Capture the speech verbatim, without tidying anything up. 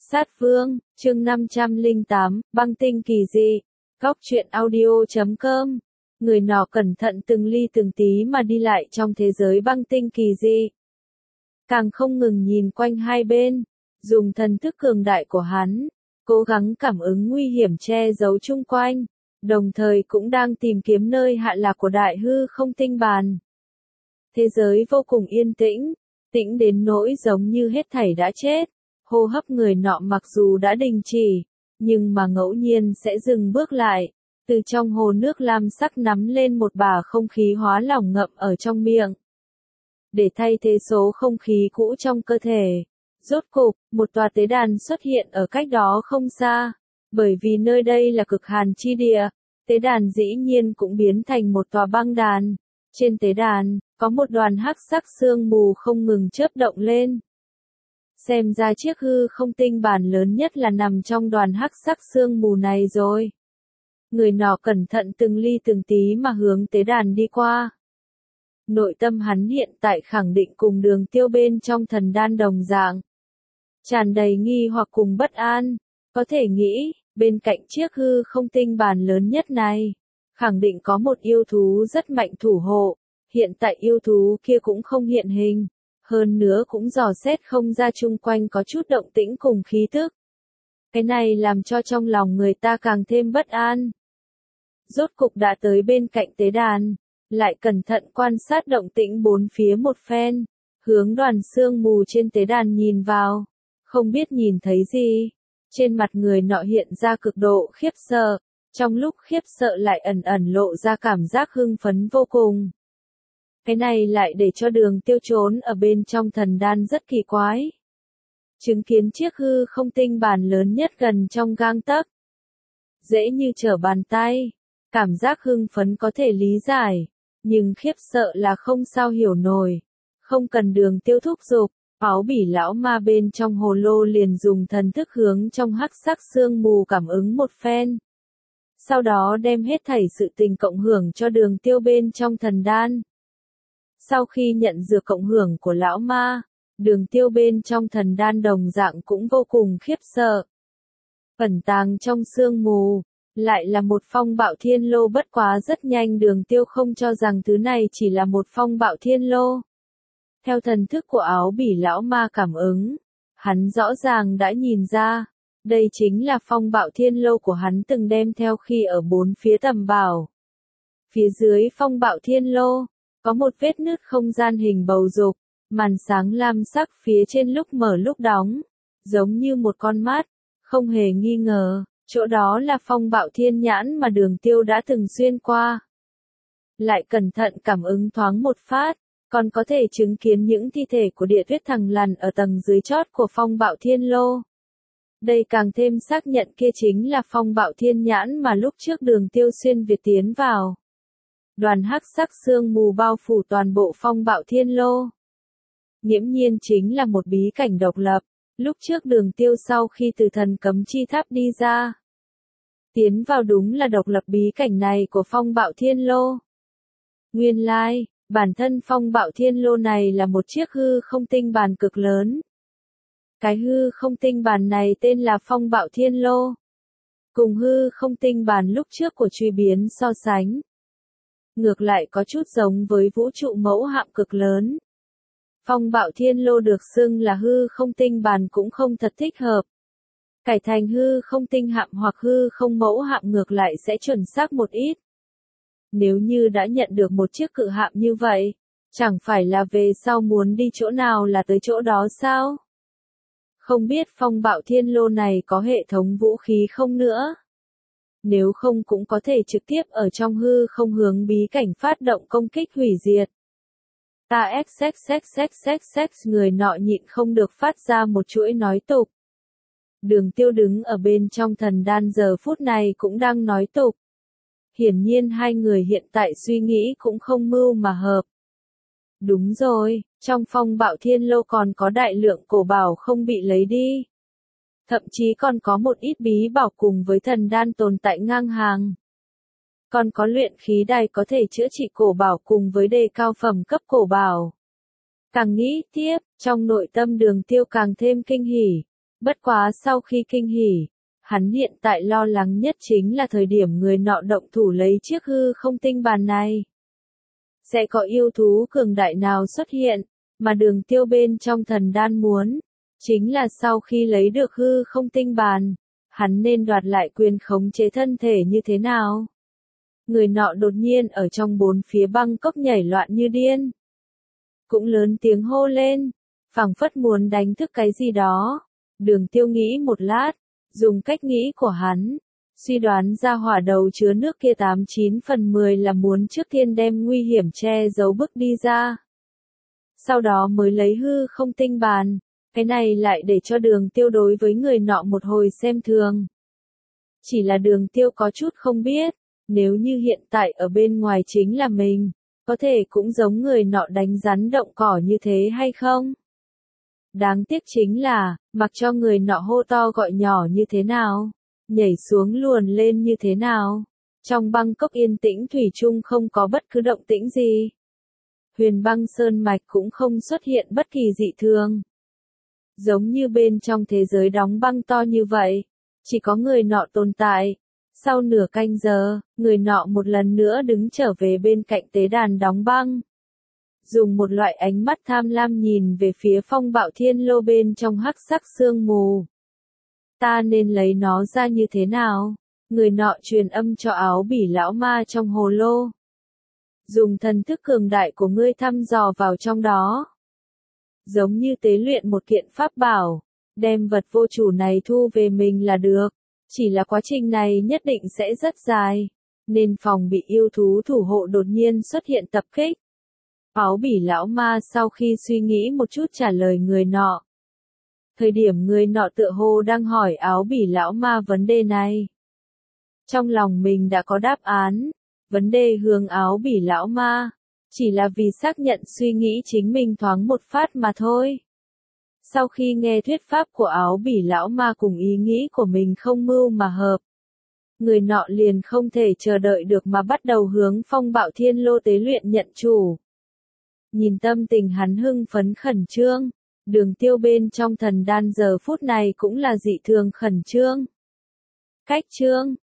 Sát Vương, chương năm trăm lẻ tám, băng tinh kỳ dị. Góc truyện audio chấm com. Người nọ cẩn thận từng ly từng tí mà đi lại trong thế giới băng tinh kỳ dị. Càng không ngừng nhìn quanh hai bên, dùng thần thức cường đại của hắn, cố gắng cảm ứng nguy hiểm che giấu chung quanh, đồng thời cũng đang tìm kiếm nơi hạ lạc của đại hư không tinh bàn. Thế giới vô cùng yên tĩnh, tĩnh đến nỗi giống như hết thảy đã chết. Hô hấp người nọ mặc dù đã đình chỉ, nhưng mà ngẫu nhiên sẽ dừng bước lại, từ trong hồ nước lam sắc nắm lên một bả không khí hóa lỏng ngậm ở trong miệng, để thay thế số không khí cũ trong cơ thể. Rốt cục, một tòa tế đàn xuất hiện ở cách đó không xa, bởi vì nơi đây là cực hàn chi địa, tế đàn dĩ nhiên cũng biến thành một tòa băng đàn. Trên tế đàn, có một đoàn hắc sắc sương mù không ngừng chớp động lên. Xem ra chiếc hư không tinh bàn lớn nhất là nằm trong đoàn hắc sắc sương mù này rồi. Người nọ cẩn thận từng ly từng tí mà hướng tế đàn đi qua. Nội tâm hắn hiện tại khẳng định cùng Đường Tiêu bên trong thần đan đồng dạng, tràn đầy nghi hoặc cùng bất an. Có thể nghĩ, bên cạnh chiếc hư không tinh bàn lớn nhất này, khẳng định có một yêu thú rất mạnh thủ hộ. Hiện tại yêu thú kia cũng không hiện hình. Hơn nữa cũng dò xét không ra chung quanh có chút động tĩnh cùng khí tức. Cái này làm cho trong lòng người ta càng thêm bất an. Rốt cục đã tới bên cạnh tế đàn, lại cẩn thận quan sát động tĩnh bốn phía một phen, hướng đoàn sương mù trên tế đàn nhìn vào, không biết nhìn thấy gì. Trên mặt người nọ hiện ra cực độ khiếp sợ, trong lúc khiếp sợ lại ẩn ẩn lộ ra cảm giác hưng phấn vô cùng. Cái này lại để cho Đường Tiêu trốn ở bên trong thần đan rất kỳ quái. Chứng kiến chiếc hư không tinh bàn lớn nhất gần trong gang tấc, dễ như trở bàn tay, cảm giác hưng phấn có thể lý giải, nhưng khiếp sợ là không sao hiểu nổi. Không cần Đường Tiêu thúc giục, áo bỉ lão ma bên trong hồ lô liền dùng thần thức hướng trong hắc sắc sương mù cảm ứng một phen. Sau đó đem hết thảy sự tình cộng hưởng cho Đường Tiêu bên trong thần đan. Sau khi nhận dược cộng hưởng của lão ma, Đường Tiêu bên trong thần đan đồng dạng cũng vô cùng khiếp sợ. Ẩn tàng trong sương mù, lại là một phong bạo thiên lô, bất quá rất nhanh Đường Tiêu không cho rằng thứ này chỉ là một phong bạo thiên lô. Theo thần thức của áo bỉ lão ma cảm ứng, hắn rõ ràng đã nhìn ra, đây chính là phong bạo thiên lô của hắn từng đem theo khi ở bốn phía tầm bảo. Phía dưới phong bạo thiên lô, có một vết nứt không gian hình bầu dục, màn sáng lam sắc phía trên lúc mở lúc đóng, giống như một con mắt, không hề nghi ngờ, chỗ đó là phong bạo thiên nhãn mà Đường Tiêu đã từng xuyên qua. Lại cẩn thận cảm ứng thoáng một phát, còn có thể chứng kiến những thi thể của địa tuyết thằng lằn ở tầng dưới chót của phong bạo thiên lô. Đây càng thêm xác nhận kia chính là phong bạo thiên nhãn mà lúc trước Đường Tiêu xuyên việt tiến vào. Đoàn hắc sắc sương mù bao phủ toàn bộ phong bạo thiên lô. Nghiễm nhiên chính là một bí cảnh độc lập, lúc trước Đường Tiêu sau khi từ thần cấm chi tháp đi ra, tiến vào đúng là độc lập bí cảnh này của phong bạo thiên lô. Nguyên lai, like, bản thân phong bạo thiên lô này là một chiếc hư không tinh bàn cực lớn. Cái hư không tinh bàn này tên là phong bạo thiên lô. Cùng hư không tinh bàn lúc trước của truy biến so sánh, ngược lại có chút giống với vũ trụ mẫu hạm cực lớn. Phong bạo thiên lô được xưng là hư không tinh bàn cũng không thật thích hợp. Cải thành hư không tinh hạm hoặc hư không mẫu hạm ngược lại sẽ chuẩn xác một ít. Nếu như đã nhận được một chiếc cự hạm như vậy, chẳng phải là về sau muốn đi chỗ nào là tới chỗ đó sao? Không biết phong bạo thiên lô này có hệ thống vũ khí không nữa? Nếu không cũng có thể trực tiếp ở trong hư không hướng bí cảnh phát động công kích hủy diệt. Ta xxxxxxx người nọ nhịn không được phát ra một chuỗi nói tục. Đường Tiêu đứng ở bên trong thần đan giờ phút này cũng đang nói tục. Hiển nhiên hai người hiện tại suy nghĩ cũng không mưu mà hợp. Đúng rồi, trong phong bạo thiên lô còn có đại lượng cổ bảo không bị lấy đi. Thậm chí còn có một ít bí bảo cùng với thần đan tồn tại ngang hàng. Còn có luyện khí đài có thể chữa trị cổ bảo cùng với đề cao phẩm cấp cổ bảo. Càng nghĩ tiếp, trong nội tâm Đường Tiêu càng thêm kinh hỉ. Bất quá sau khi kinh hỉ, hắn hiện tại lo lắng nhất chính là thời điểm người nọ động thủ lấy chiếc hư không tinh bàn này. Sẽ có yêu thú cường đại nào xuất hiện, mà Đường Tiêu bên trong thần đan muốn, chính là sau khi lấy được hư không tinh bàn, hắn nên đoạt lại quyền khống chế thân thể như thế nào. Người nọ đột nhiên ở trong bốn phía băng cốc nhảy loạn như điên. Cũng lớn tiếng hô lên, phảng phất muốn đánh thức cái gì đó. Đường Tiêu nghĩ một lát, dùng cách nghĩ của hắn, suy đoán ra hỏa đầu chứa nước kia tám chín phần mười là muốn trước tiên đem nguy hiểm che giấu bước đi ra. Sau đó mới lấy hư không tinh bàn, cái này lại để cho Đường Tiêu đối với người nọ một hồi xem thường. Chỉ là Đường Tiêu có chút không biết, nếu như hiện tại ở bên ngoài chính là mình, có thể cũng giống người nọ đánh rắn động cỏ như thế hay không? Đáng tiếc chính là, mặc cho người nọ hô to gọi nhỏ như thế nào, nhảy xuống luồn lên như thế nào, trong băng cốc yên tĩnh thủy chung không có bất cứ động tĩnh gì. Huyền băng sơn mạch cũng không xuất hiện bất kỳ dị thường. Giống như bên trong thế giới đóng băng to như vậy, chỉ có người nọ tồn tại. Sau nửa canh giờ, người nọ một lần nữa đứng trở về bên cạnh tế đàn đóng băng. Dùng một loại ánh mắt tham lam nhìn về phía phong bạo thiên lô bên trong hắc sắc sương mù. Ta nên lấy nó ra như thế nào? Người nọ truyền âm cho Áo Bỉ lão ma trong hồ lô. Dùng thần thức cường đại của ngươi thăm dò vào trong đó. Giống như tế luyện một kiện pháp bảo, đem vật vô chủ này thu về mình là được. Chỉ là quá trình này nhất định sẽ rất dài, nên phòng bị yêu thú thủ hộ đột nhiên xuất hiện tập kích. Áo Bỉ lão ma sau khi suy nghĩ một chút trả lời người nọ. Thời điểm người nọ tựa hồ đang hỏi Áo Bỉ lão ma vấn đề này. Trong lòng mình đã có đáp án, vấn đề hướng Áo Bỉ lão ma, chỉ là vì xác nhận suy nghĩ chính mình thoáng một phát mà thôi. Sau khi nghe thuyết pháp của Áo Bỉ lão ma cùng ý nghĩ của mình không mưu mà hợp, người nọ liền không thể chờ đợi được mà bắt đầu hướng phong bạo thiên lô tế luyện nhận chủ. Nhìn tâm tình hắn hưng phấn khẩn trương, Đường Tiêu bên trong thần đan giờ phút này cũng là dị thường khẩn trương. Cách trương,